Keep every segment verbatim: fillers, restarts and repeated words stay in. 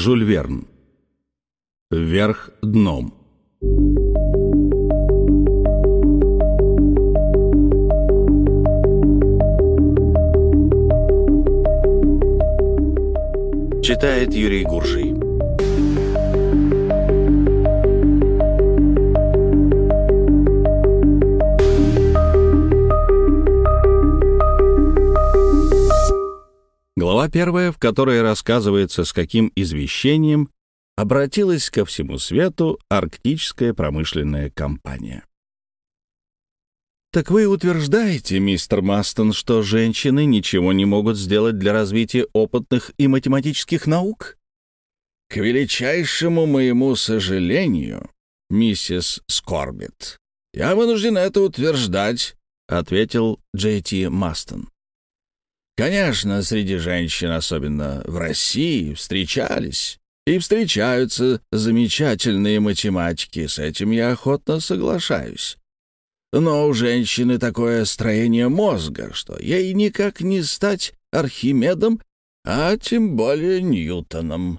Жюль Верн. Вверх дном. Читает Юрий Гуржий. Глава первая, в которой рассказывается, с каким извещением обратилась ко всему свету арктическая промышленная компания. «Так вы утверждаете, мистер Мастон, что женщины ничего не могут сделать для развития опытных и математических наук?» «К величайшему моему сожалению, миссис Скорбит, я вынужден это утверждать», — ответил Джей Ти Мастон. «Конечно, среди женщин, особенно в России, встречались и встречаются замечательные математики, с этим я охотно соглашаюсь. Но у женщины такое строение мозга, что ей никак не стать Архимедом, а тем более Ньютоном».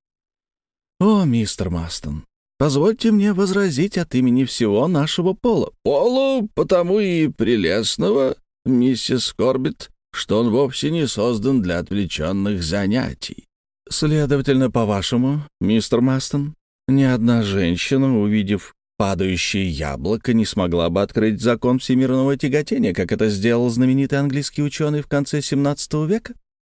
«О, мистер Мастон, позвольте мне возразить от имени всего нашего пола». «Полу потому и прелестного, миссис Корбит, что он вовсе не создан для отвлеченных занятий». «Следовательно, по-вашему, мистер Мастон, ни одна женщина, увидев падающее яблоко, не смогла бы открыть закон всемирного тяготения, как это сделал знаменитый английский ученый в конце семнадцатого века?»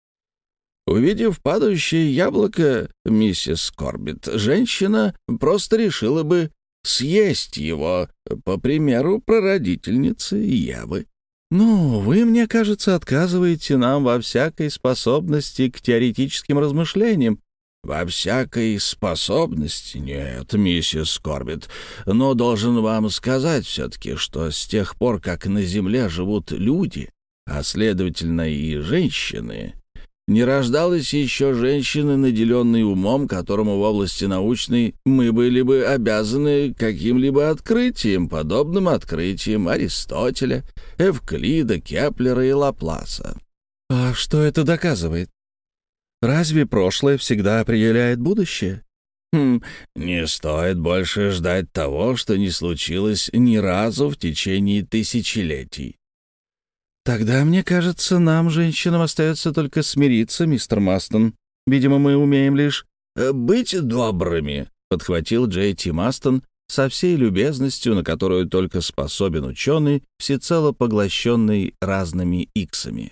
«Увидев падающее яблоко, миссис Корбит, женщина просто решила бы съесть его, по примеру прародительницы Евы». «Ну, вы, мне кажется, отказываете нам во всякой способности к теоретическим размышлениям». «Во всякой способности? Нет, миссис Корбит. Но должен вам сказать все-таки, что с тех пор, как на Земле живут люди, а, следовательно, и женщины, не рождалось еще женщины, наделенной умом, которому в области научной мы были бы обязаны каким-либо открытием, подобным открытиям Аристотеля, Эвклида, Кеплера и Лапласа». «А что это доказывает? Разве прошлое всегда определяет будущее?» «Хм, не стоит больше ждать того, что не случилось ни разу в течение тысячелетий». «Тогда, мне кажется, нам, женщинам, остается только смириться, мистер Мастон. Видимо, мы умеем лишь быть добрыми», — подхватил Джей Ти Мастон со всей любезностью, на которую только способен ученый, всецело поглощенный разными иксами.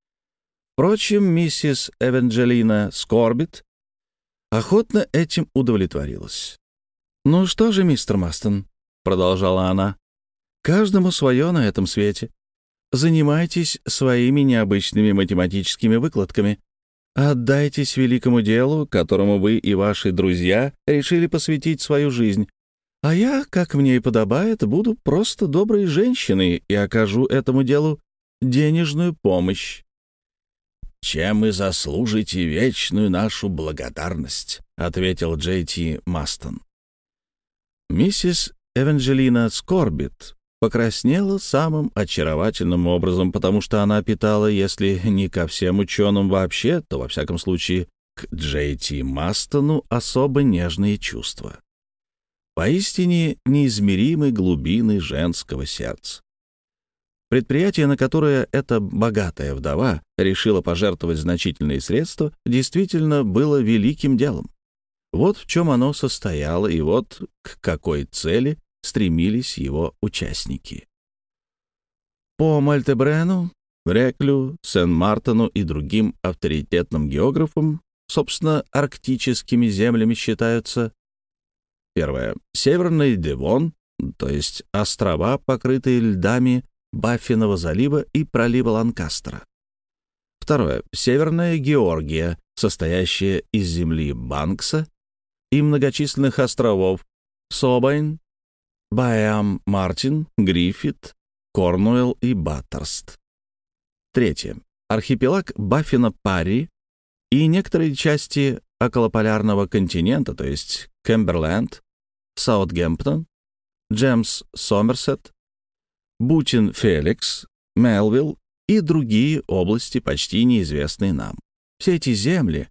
Впрочем, миссис Эванджелина Скорбит охотно этим удовлетворилась. «Ну что же, мистер Мастон», — продолжала она, — «каждому свое на этом свете. Занимайтесь своими необычными математическими выкладками. Отдайтесь великому делу, которому вы и ваши друзья решили посвятить свою жизнь. А я, как мне и подобает, буду просто доброй женщиной и окажу этому делу денежную помощь». «Чем вы заслужите вечную нашу благодарность», — ответил Джей Ти Мастон. Миссис Эванджелина Скорбит покраснела самым очаровательным образом, потому что она питала, если не ко всем ученым вообще, то, во всяком случае, к Джей Ти Мастону особо нежные чувства. Поистине неизмеримой глубины женского сердца. Предприятие, на которое эта богатая вдова решила пожертвовать значительные средства, действительно было великим делом. Вот в чем оно состояло, и вот к какой цели стремились его участники. По Мальтебрену, Реклю, Сен-Мартену и другим авторитетным географам, собственно, арктическими землями считаются: первое — Северный Девон, то есть острова, покрытые льдами Баффинова залива и пролива Ланкастера. Второе — Северная Георгия, состоящая из земли Банкса и многочисленных островов Собайн, Байам-Мартин, Гриффит, Корнуэлл и Баттерст. Третье — архипелаг Баффина-Парри и некоторые части околополярного континента, то есть Кэмберленд, Саутгемптон, Джемс-Сомерсет, Бутин-Феликс, Мелвилл и другие области, почти неизвестные нам. Все эти земли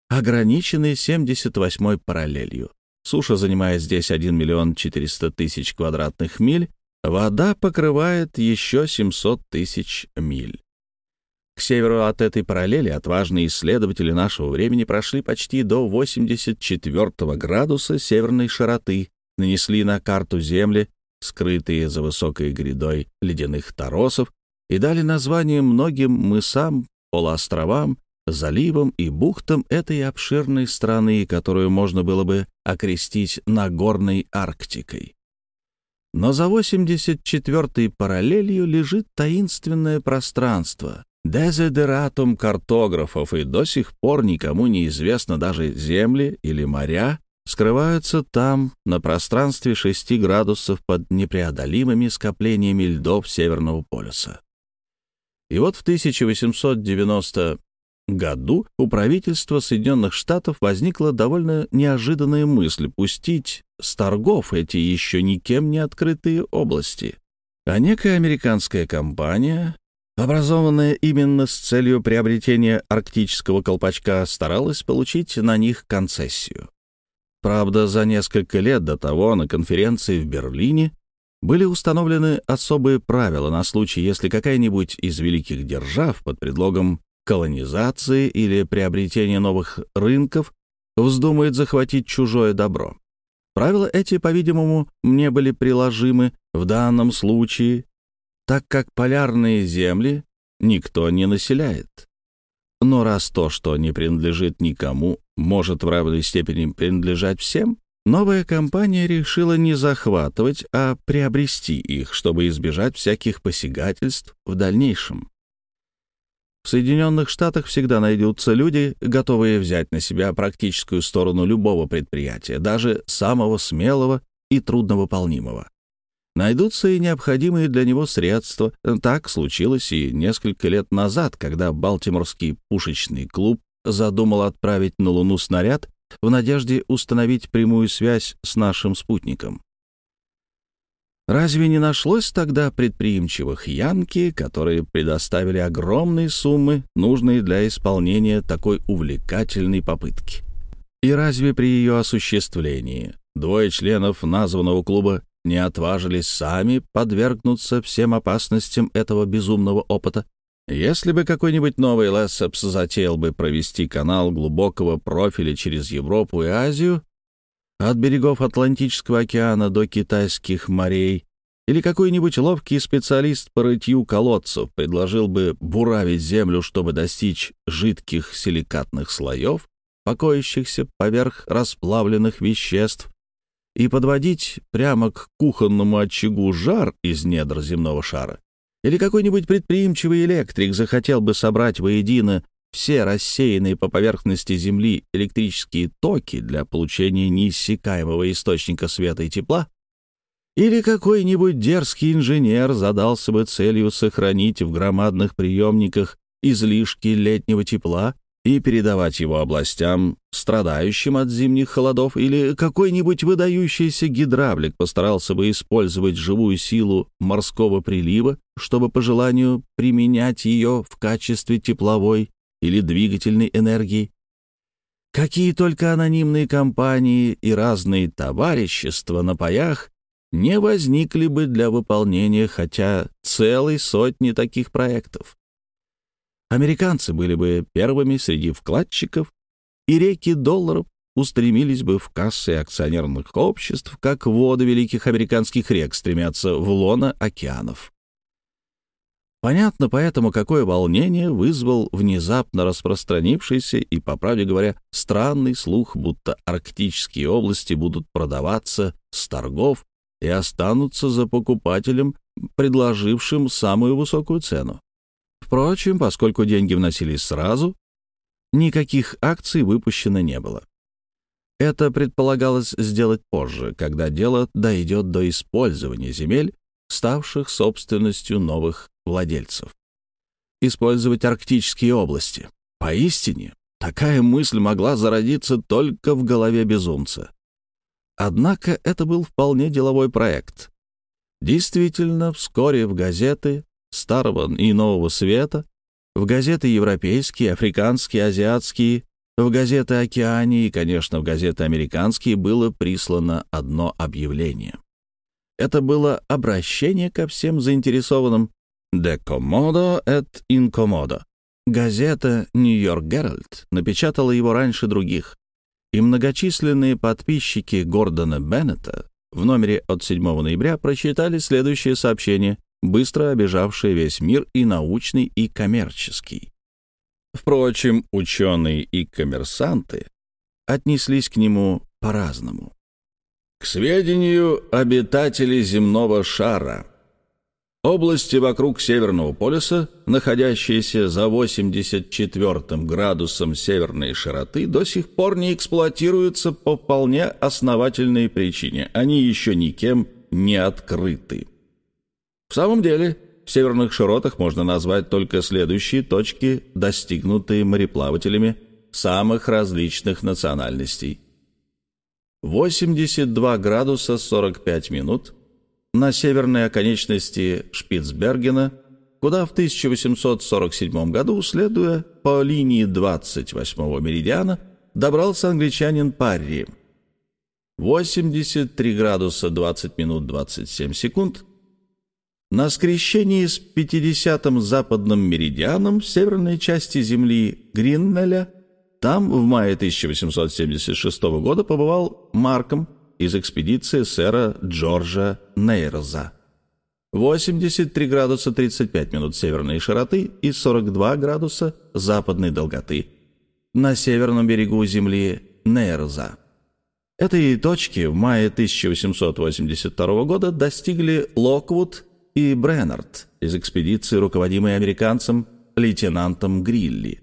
ограничены семьдесят восьмой параллелью. Суша занимает здесь один миллион четыреста тысяч квадратных миль, вода покрывает еще семьсот тысяч миль. К северу от этой параллели отважные исследователи нашего времени прошли почти до восемьдесят четвёртого градуса северной широты, нанесли на карту земли, скрытые за высокой грядой ледяных торосов, и дали название многим мысам, полуостровам, заливам и бухтам этой обширной страны, которую можно было бы окрестить Нагорной Арктикой. Но за восемьдесят четвёртой параллелью лежит таинственное пространство, дезидератум картографов, и до сих пор никому не известно, даже земли или моря скрываются там на пространстве шести градусов под непреодолимыми скоплениями льдов Северного полюса. И вот в тысяча восемьсот девяностом году у правительства Соединенных Штатов возникла довольно неожиданная мысль пустить с торгов эти еще никем не открытые области. А некая американская компания, образованная именно с целью приобретения арктического колпачка, старалась получить на них концессию. Правда, за несколько лет до того на конференции в Берлине были установлены особые правила на случай, если какая-нибудь из великих держав под предлогом колонизации или приобретения новых рынков вздумает захватить чужое добро. Правила эти, по-видимому, не были приложимы в данном случае, так как полярные земли никто не населяет. Но раз то, что не принадлежит никому, может в равной степени принадлежать всем, новая компания решила не захватывать, а приобрести их, чтобы избежать всяких посягательств в дальнейшем. В Соединенных Штатах всегда найдутся люди, готовые взять на себя практическую сторону любого предприятия, даже самого смелого и трудновыполнимого. Найдутся и необходимые для него средства. Так случилось и несколько лет назад, когда Балтиморский пушечный клуб задумал отправить на Луну снаряд в надежде установить прямую связь с нашим спутником. Разве не нашлось тогда предприимчивых янки, которые предоставили огромные суммы, нужные для исполнения такой увлекательной попытки? И разве при ее осуществлении двое членов названного клуба не отважились сами подвергнуться всем опасностям этого безумного опыта? Если бы какой-нибудь новый Лессепс затеял бы провести канал глубокого профиля через Европу и Азию, от берегов Атлантического океана до Китайских морей, или какой-нибудь ловкий специалист по рытью колодцев предложил бы буравить землю, чтобы достичь жидких силикатных слоев, покоящихся поверх расплавленных веществ, и подводить прямо к кухонному очагу жар из недр земного шара, или какой-нибудь предприимчивый электрик захотел бы собрать воедино все рассеянные по поверхности Земли электрические токи для получения неиссякаемого источника света и тепла, или какой-нибудь дерзкий инженер задался бы целью сохранить в громадных приемниках излишки летнего тепла и передавать его областям, страдающим от зимних холодов, или какой-нибудь выдающийся гидравлик постарался бы использовать живую силу морского прилива, чтобы по желанию применять ее в качестве тепловой или двигательной энергии. Какие только анонимные компании и разные товарищества на паях не возникли бы для выполнения хотя целой сотни таких проектов. Американцы были бы первыми среди вкладчиков, и реки долларов устремились бы в кассы акционерных обществ, как воды великих американских рек стремятся в лоно океанов. Понятно поэтому, какое волнение вызвал внезапно распространившийся и, по правде говоря, странный слух, будто арктические области будут продаваться с торгов и останутся за покупателем, предложившим самую высокую цену. Впрочем, поскольку деньги вносились сразу, никаких акций выпущено не было. Это предполагалось сделать позже, когда дело дойдет до использования земель, ставших собственностью новых владельцев. Использовать арктические области. Поистине, такая мысль могла зародиться только в голове безумца. Однако это был вполне деловой проект. Действительно, вскоре в газеты Старого и Нового Света, в газеты европейские, африканские, азиатские В газеты «Океании» и, конечно, в газеты «Американские» было прислано одно объявление. Это было обращение ко всем заинтересованным «De commodo et incommodo». Газета «Нью-Йорк Геральд» напечатала его раньше других, и многочисленные подписчики Гордона Беннета в номере от седьмого ноября прочитали следующее сообщение, быстро обежавшее весь мир и научный, и коммерческий. Впрочем, ученые и коммерсанты отнеслись к нему по-разному. К сведению обитателей земного шара, области вокруг Северного полюса, находящиеся за восемьдесят четвёртым градусом северной широты, до сих пор не эксплуатируются по вполне основательной причине. Они еще никем не открыты. В самом деле, в северных широтах можно назвать только следующие точки, достигнутые мореплавателями самых различных национальностей. восемьдесят два градуса сорок пять минут на северной оконечности Шпицбергена, куда в тысяча восемьсот сорок седьмом году, следуя по линии двадцать восьмого меридиана, добрался англичанин Парри. восемьдесят три градуса двадцать минут двадцать семь секунд на скрещении с пятидесятым западным меридианом в северной части Земли Гриннеля. Там в мае тысяча восемьсот семьдесят шестого года побывал Марком из экспедиции сэра Джорджа Нейрза. восемьдесят три градуса тридцать пять минут северной широты и сорок два градуса западной долготы на северном берегу Земли Нейрза. Этой точки в мае тысяча восемьсот восемьдесят второго года достигли Локвуд и Бреннард из экспедиции, руководимой американцем лейтенантом Грилли.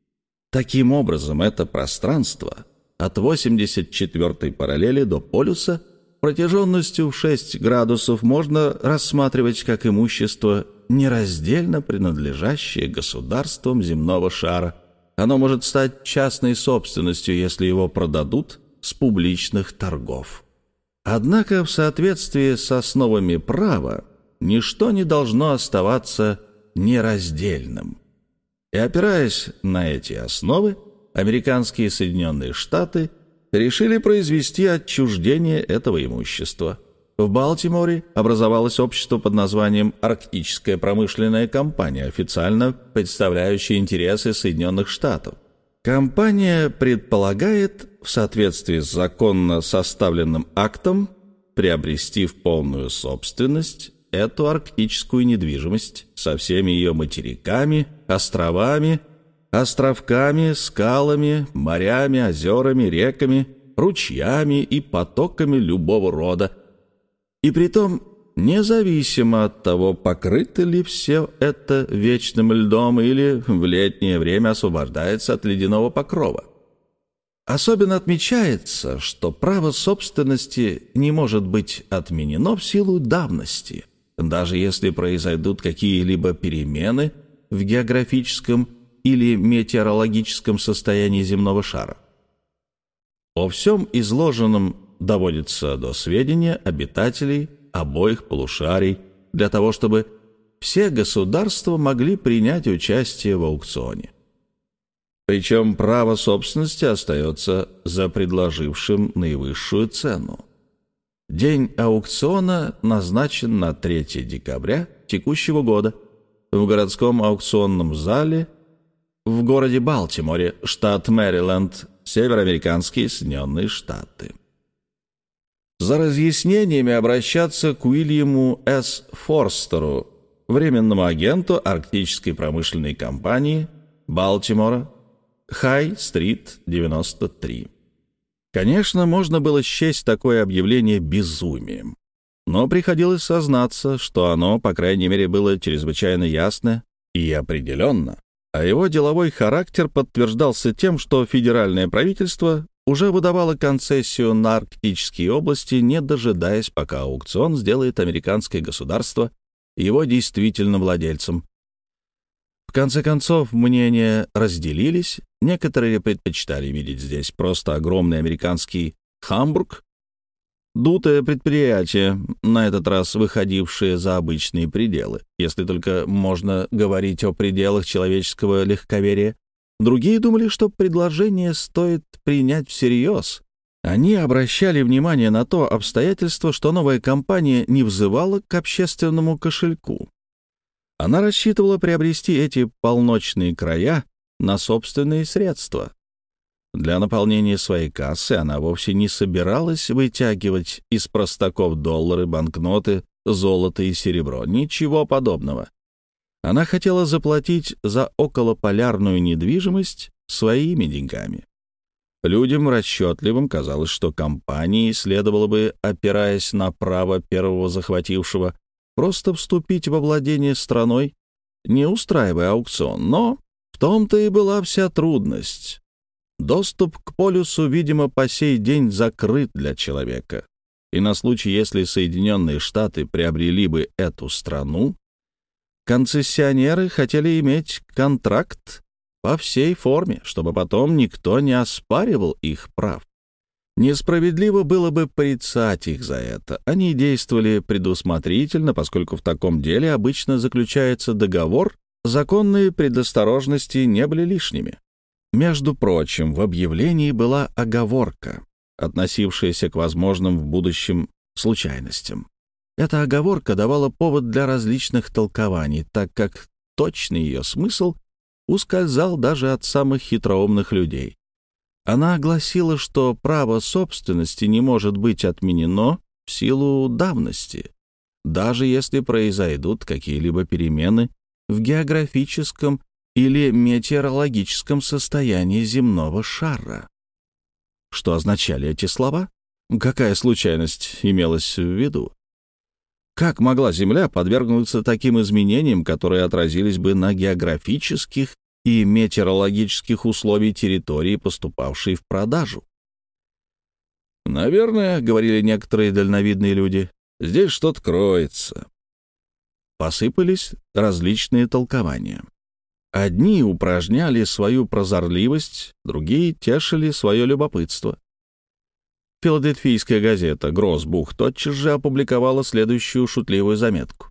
Таким образом, это пространство от восемьдесят четвёртой параллели до полюса протяженностью в шесть градусов можно рассматривать как имущество, нераздельно принадлежащее государствам земного шара. Оно может стать частной собственностью, если его продадут с публичных торгов. Однако в соответствии с основами права ничто не должно оставаться нераздельным. И опираясь на эти основы, американские Соединенные Штаты решили произвести отчуждение этого имущества. В Балтиморе образовалось общество под названием «Арктическая промышленная компания», официально представляющая интересы Соединенных Штатов. Компания предполагает, в соответствии с законно составленным актом, приобрести в полную собственность эту арктическую недвижимость со всеми ее материками, островами, островками, скалами, морями, озерами, реками, ручьями и потоками любого рода. И притом независимо от того, покрыто ли все это вечным льдом или в летнее время освобождается от ледяного покрова. Особенно отмечается, что право собственности не может быть отменено в силу давности, даже если произойдут какие-либо перемены в географическом или метеорологическом состоянии земного шара. О всем изложенном доводится до сведения обитателей обоих полушарий для того, чтобы все государства могли принять участие в аукционе. Причем право собственности остается за предложившим наивысшую цену. День аукциона назначен на третье декабря текущего года в городском аукционном зале в городе Балтиморе, штат Мэриленд, североамериканские Соединенные Штаты. За разъяснениями обращаться к Уильяму С. Форстеру, временному агенту Арктической промышленной компании Балтимора, Хай-стрит, девяносто три. Конечно, можно было счесть такое объявление безумием, но приходилось сознаться, что оно, по крайней мере, было чрезвычайно ясно и определенно, а его деловой характер подтверждался тем, что федеральное правительство уже выдавало концессию на арктические области, не дожидаясь, пока аукцион сделает американское государство его действительным владельцем. В конце концов, мнения разделились. Некоторые предпочитали видеть здесь просто огромный американский Хамбург, дутое предприятие, на этот раз выходившее за обычные пределы, если только можно говорить о пределах человеческого легковерия. Другие думали, что предложение стоит принять всерьез. Они обращали внимание на то обстоятельство, что новая компания не взывала к общественному кошельку. Она рассчитывала приобрести эти полночные края на собственные средства. Для наполнения своей кассы она вовсе не собиралась вытягивать из простаков доллары, банкноты, золото и серебро. Ничего подобного. Она хотела заплатить за околополярную недвижимость своими деньгами. Людям расчетливым казалось, что компании следовало бы, опираясь на право первого захватившего, просто вступить во владение страной, не устраивая аукцион. Но в том-то и была вся трудность. Доступ к полюсу, видимо, по сей день закрыт для человека. И на случай, если Соединенные Штаты приобрели бы эту страну, концессионеры хотели иметь контракт по всей форме, чтобы потом никто не оспаривал их прав. Несправедливо было бы порицать их за это. Они действовали предусмотрительно, поскольку в таком деле обычно заключается договор, законные предосторожности не были лишними. Между прочим, в объявлении была оговорка, относившаяся к возможным в будущем случайностям. Эта оговорка давала повод для различных толкований, так как точный ее смысл ускользал даже от самых хитроумных людей. Она гласила, что право собственности не может быть отменено в силу давности, даже если произойдут какие-либо перемены в географическом или метеорологическом состоянии земного шара. Что означали эти слова? Какая случайность имелась в виду? Как могла Земля подвергнуться таким изменениям, которые отразились бы на географических и метеорологических условиях территории, поступавшей в продажу? «Наверное, — говорили некоторые дальновидные люди, — здесь что-то кроется». Посыпались различные толкования. Одни упражняли свою прозорливость, другие тешили свое любопытство. Филадельфийская газета «Гроссбух» тотчас же опубликовала следующую шутливую заметку.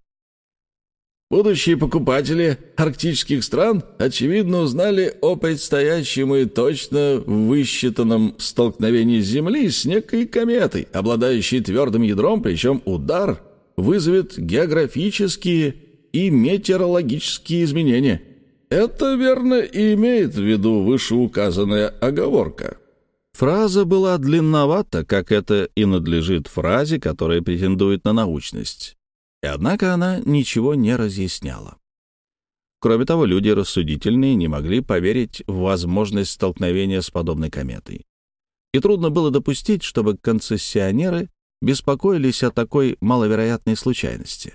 Будущие покупатели арктических стран, очевидно, узнали о предстоящем и точно высчитанном столкновении Земли с некой кометой, обладающей твердым ядром, причем удар вызовет географические и метеорологические изменения. Это, верно, и имеет в виду вышеуказанная оговорка. Фраза была длинновата, как это и надлежит фразе, которая претендует на научность. И однако она ничего не разъясняла. Кроме того, люди рассудительные не могли поверить в возможность столкновения с подобной кометой. И трудно было допустить, чтобы концессионеры беспокоились о такой маловероятной случайности.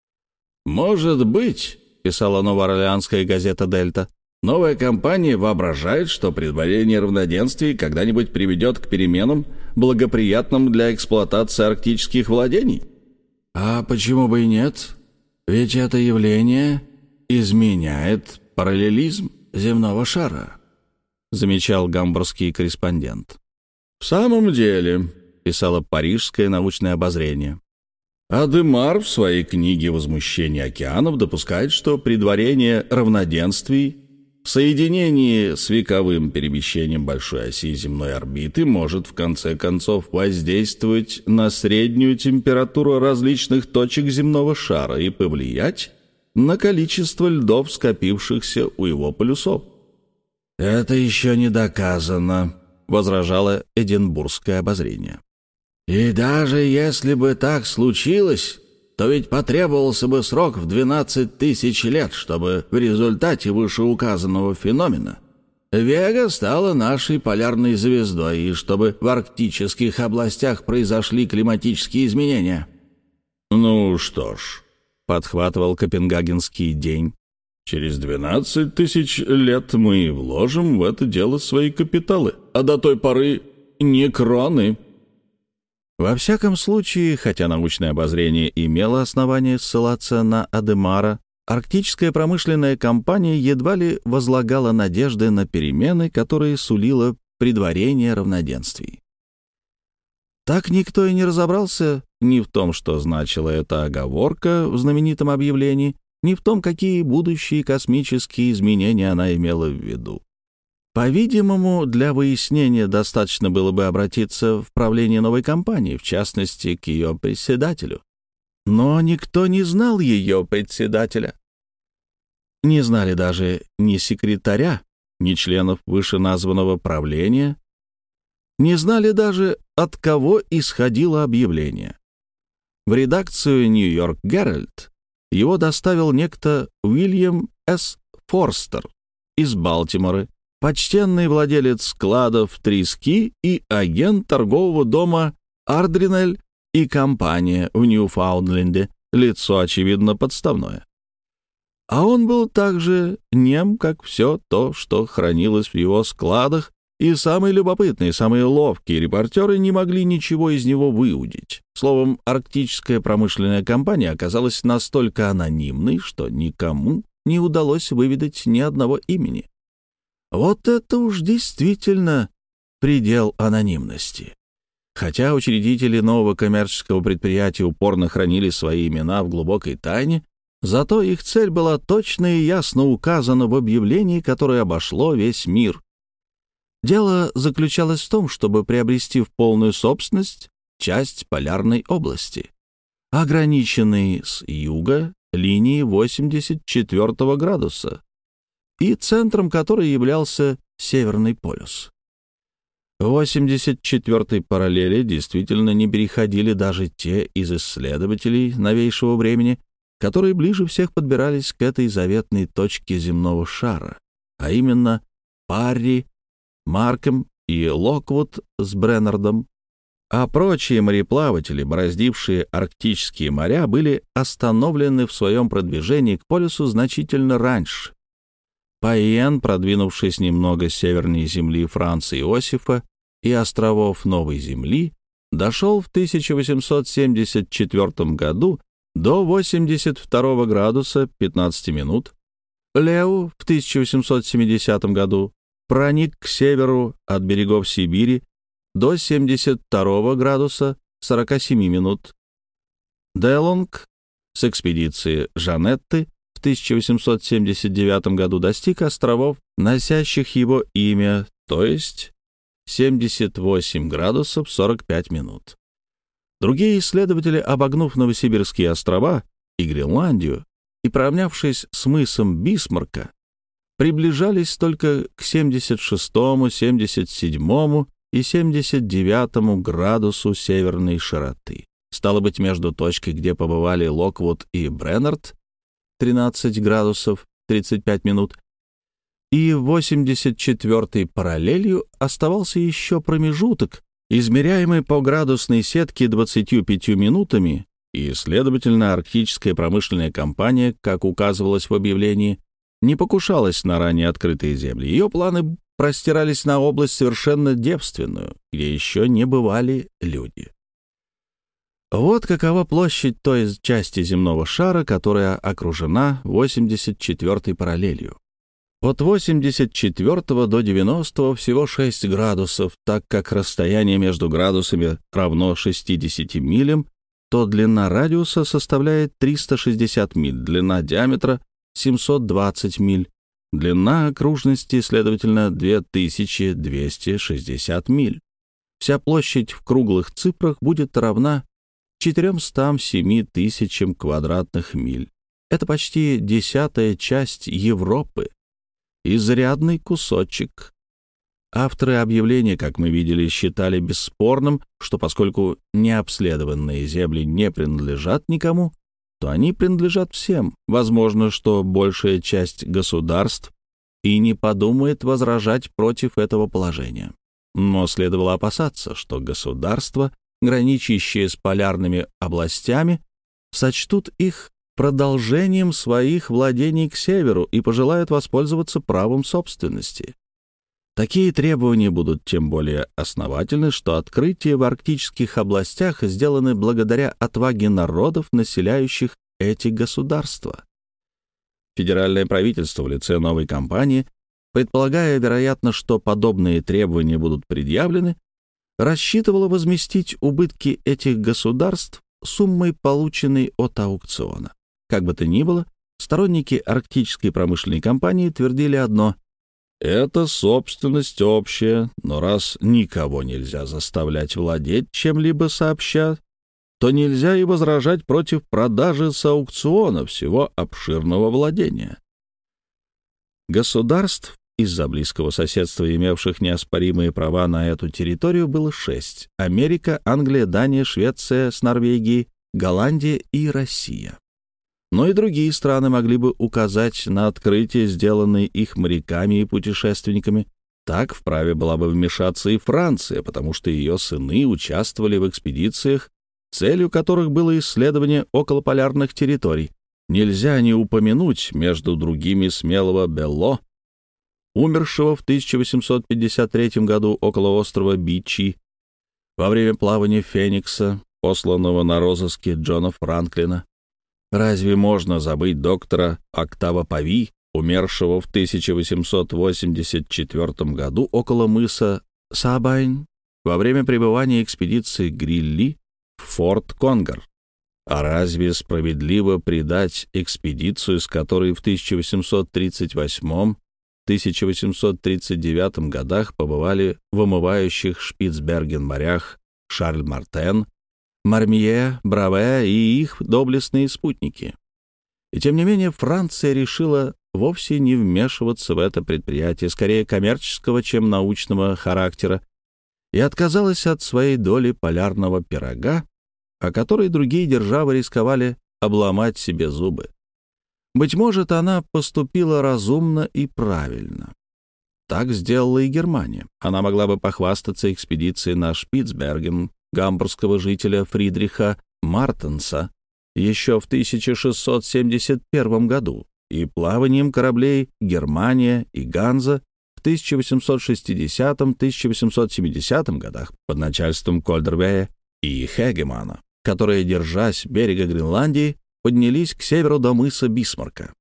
«Может быть, — писала новоорлеанская газета «Дельта», — новая компания воображает, что предварение равноденствий когда-нибудь приведет к переменам, благоприятным для эксплуатации арктических владений. А почему бы и нет? Ведь это явление изменяет параллелизм земного шара», — замечал гамбургский корреспондент. «В самом деле, — писало Парижское научное обозрение, — Адемар в своей книге «Возмущение океанов» допускает, что предварение равноденствий в соединении с вековым перемещением большой оси земной орбиты может в конце концов воздействовать на среднюю температуру различных точек земного шара и повлиять на количество льдов, скопившихся у его полюсов. «Это еще не доказано», — возражало Эдинбургское обозрение. «И даже если бы так случилось, то ведь потребовался бы срок в двенадцать тысяч лет, чтобы в результате вышеуказанного феномена Вега стала нашей полярной звездой, и чтобы в арктических областях произошли климатические изменения». «Ну что ж», — подхватывал Копенгагенский день, «через двенадцать тысяч лет мы вложим в это дело свои капиталы, а до той поры не кроны». Во всяком случае, хотя научное обозрение имело основание ссылаться на Адемара, арктическая промышленная компания едва ли возлагала надежды на перемены, которые сулило предварение равноденствий. Так никто и не разобрался ни в том, что значила эта оговорка в знаменитом объявлении, ни в том, какие будущие космические изменения она имела в виду. По-видимому, для выяснения достаточно было бы обратиться в правление новой компании, в частности, к ее председателю. Но никто не знал ее председателя. Не знали даже ни секретаря, ни членов вышеназванного правления, не знали даже, от кого исходило объявление. В редакцию «Нью-Йорк Геральд» его доставил некто Уильям С. Форстер из Балтимора, почтенный владелец складов «Трески» и агент торгового дома «Ардринель и компания» в Ньюфаундленде, лицо, очевидно, подставное. А он был также нем, как все то, что хранилось в его складах, и самые любопытные, самые ловкие репортеры не могли ничего из него выудить. Словом, арктическая промышленная компания оказалась настолько анонимной, что никому не удалось выведать ни одного имени. Вот это уж действительно предел анонимности. Хотя учредители нового коммерческого предприятия упорно хранили свои имена в глубокой тайне, зато их цель была точно и ясно указана в объявлении, которое обошло весь мир. Дело заключалось в том, чтобы приобрести в полную собственность часть полярной области, ограниченной с юга линией восемьдесят четвёртого градуса, и центром которой являлся Северный полюс. В восемьдесят четвёртой параллели действительно не переходили даже те из исследователей новейшего времени, которые ближе всех подбирались к этой заветной точке земного шара, а именно Парри, Маркем и Локвуд с Бреннардом. А прочие мореплаватели, бороздившие арктические моря, были остановлены в своем продвижении к полюсу значительно раньше. Пайен, продвинувшись немного севернее земли Франца Иосифа и островов Новой Земли, дошел в тысяча восемьсот семьдесят четвёртом году до восемьдесят второго градуса пятнадцать минут. Лео в тысяча восемьсот семидесятом году проник к северу от берегов Сибири до семьдесят второго градуса сорок семь минут. Делонг с экспедиции Жанетты в тысяча восемьсот семьдесят девятом году достиг островов, носящих его имя, то есть семьдесят восемь градусов сорок пять минут. Другие исследователи, обогнув Новосибирские острова и Гренландию и поравнявшись с мысом Бисмарка, приближались только к семьдесят шестому, семьдесят седьмому и семьдесят девятому градусу северной широты. Стало быть, между точкой, где побывали Локвуд и Бреннард, тринадцать градусов тридцать пять минут, и восемьдесят четвёртой параллелью оставался еще промежуток, измеряемый по градусной сетке двадцатью пятью минутами, и, следовательно, арктическая промышленная компания, как указывалось в объявлении, не покушалась на ранее открытые земли. Ее планы простирались на область совершенно девственную, где еще не бывали люди. Вот какова площадь той части земного шара, которая окружена восемьдесят четвёртой параллелью. От восемьдесят четвёртого до девяностого всего шесть градусов, так как расстояние между градусами равно шестидесяти милям, то длина радиуса составляет триста шестьдесят миль, длина диаметра — семьсот двадцать миль, длина окружности, следовательно, две тысячи двести шестьдесят миль. Вся площадь в круглых цифрах будет равна четырёмстам семи тысячам квадратных миль. Это почти десятая часть Европы. Изрядный кусочек. Авторы объявления, как мы видели, считали бесспорным, что поскольку необследованные земли не принадлежат никому, то они принадлежат всем. Возможно, что большая часть государств и не подумает возражать против этого положения. Но следовало опасаться, что государства, граничащие с полярными областями, сочтут их продолжением своих владений к северу и пожелают воспользоваться правом собственности. Такие требования будут тем более основательны, что открытия в арктических областях сделаны благодаря отваге народов, населяющих эти государства. Федеральное правительство в лице новой компании, предполагая, вероятно, что подобные требования будут предъявлены, рассчитывало возместить убытки этих государств суммой, полученной от аукциона. Как бы то ни было, сторонники арктической промышленной компании твердили одно: Это собственность общая, но раз никого нельзя заставлять владеть чем-либо сообща, то нельзя и возражать против продажи с аукциона всего обширного владения. Государств, из-за близкого соседства имевших неоспоримые права на эту территорию, было шесть: Америка, Англия, Дания, Швеция с Норвегией, Голландия и Россия. Но и другие страны могли бы указать на открытия, сделанные их моряками и путешественниками. Так вправе была бы вмешаться и Франция, потому что ее сыны участвовали в экспедициях, целью которых было исследование околополярных территорий. Нельзя не упомянуть, между другими, смелого Белло, умершего в тысяча восемьсот пятьдесят третьем году около острова Бичи во время плавания Феникса, посланного на розыске Джона Франклина. Разве можно забыть доктора Октава Пави, умершего в тысяча восемьсот восемьдесят четвертом году около мыса Сабайн во время пребывания экспедиции Грилли в форт Конгар? А разве справедливо предать экспедицию, с которой в тысяча восемьсот тридцать восьмом — тысяча восемьсот тридцать девятом годах побывали в омывающих Шпицберген морях Шарль Мартен, Мармье, Браве и их доблестные спутники? И тем не менее Франция решила вовсе не вмешиваться в это предприятие, скорее коммерческого, чем научного характера, и отказалась от своей доли полярного пирога, о которой другие державы рисковали обломать себе зубы. Быть может, она поступила разумно и правильно. Так сделала и Германия. Она могла бы похвастаться экспедицией на Шпицберген гамбургского жителя Фридриха Мартенса еще в тысяча шестьсот семьдесят первом году и плаванием кораблей «Германия» и «Ганза» в тысяча восемьсот шестидесятом — тысяча восемьсот семидесятом годах под начальством Кольдервея и Хегемана, которые, держась берега Гренландии, поднялись к северу до мыса Бисмарка.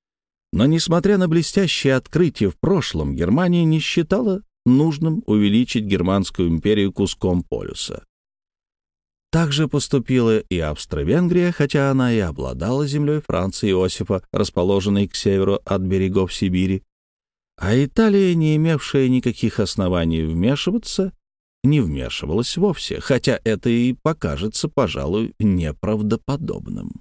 Но, несмотря на блестящие открытия в прошлом, Германия не считала нужным увеличить Германскую империю куском полюса. Так же поступила и Австро-Венгрия, хотя она и обладала землей Франца Иосифа, расположенной к северу от берегов Сибири. А Италия, не имевшая никаких оснований вмешиваться, не вмешивалась вовсе, хотя это и покажется, пожалуй, неправдоподобным.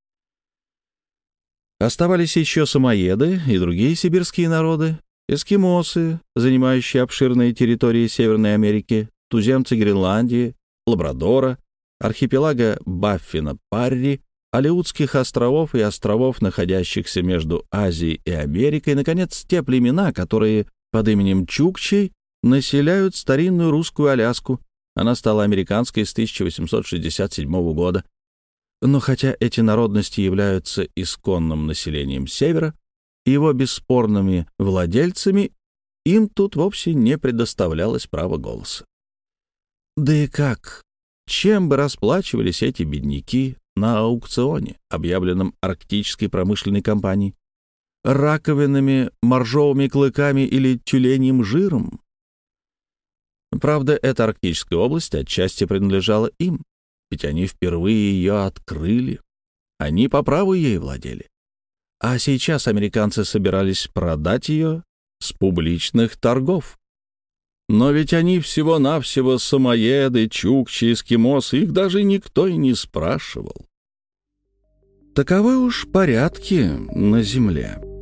Оставались еще самоеды и другие сибирские народы, эскимосы, занимающие обширные территории Северной Америки, туземцы Гренландии, Лабрадора, архипелага Баффина-Парри, Алеутских островов и островов, находящихся между Азией и Америкой, наконец, те племена, которые под именем Чукчей населяют старинную русскую Аляску. Она стала американской с тысяча восемьсот шестьдесят седьмого года. Но хотя эти народности являются исконным населением Севера и его бесспорными владельцами, им тут вовсе не предоставлялось права голоса. Да и как? Чем бы расплачивались эти бедняки на аукционе, объявленном Арктической промышленной компанией? Раковинами, моржовыми клыками или тюленьим жиром? Правда, эта арктическая область отчасти принадлежала им, ведь они впервые ее открыли. Они по праву ей владели. А сейчас американцы собирались продать ее с публичных торгов. Но ведь они всего-навсего самоеды, чукчи, эскимосы, их даже никто и не спрашивал. Таковы уж порядки на земле.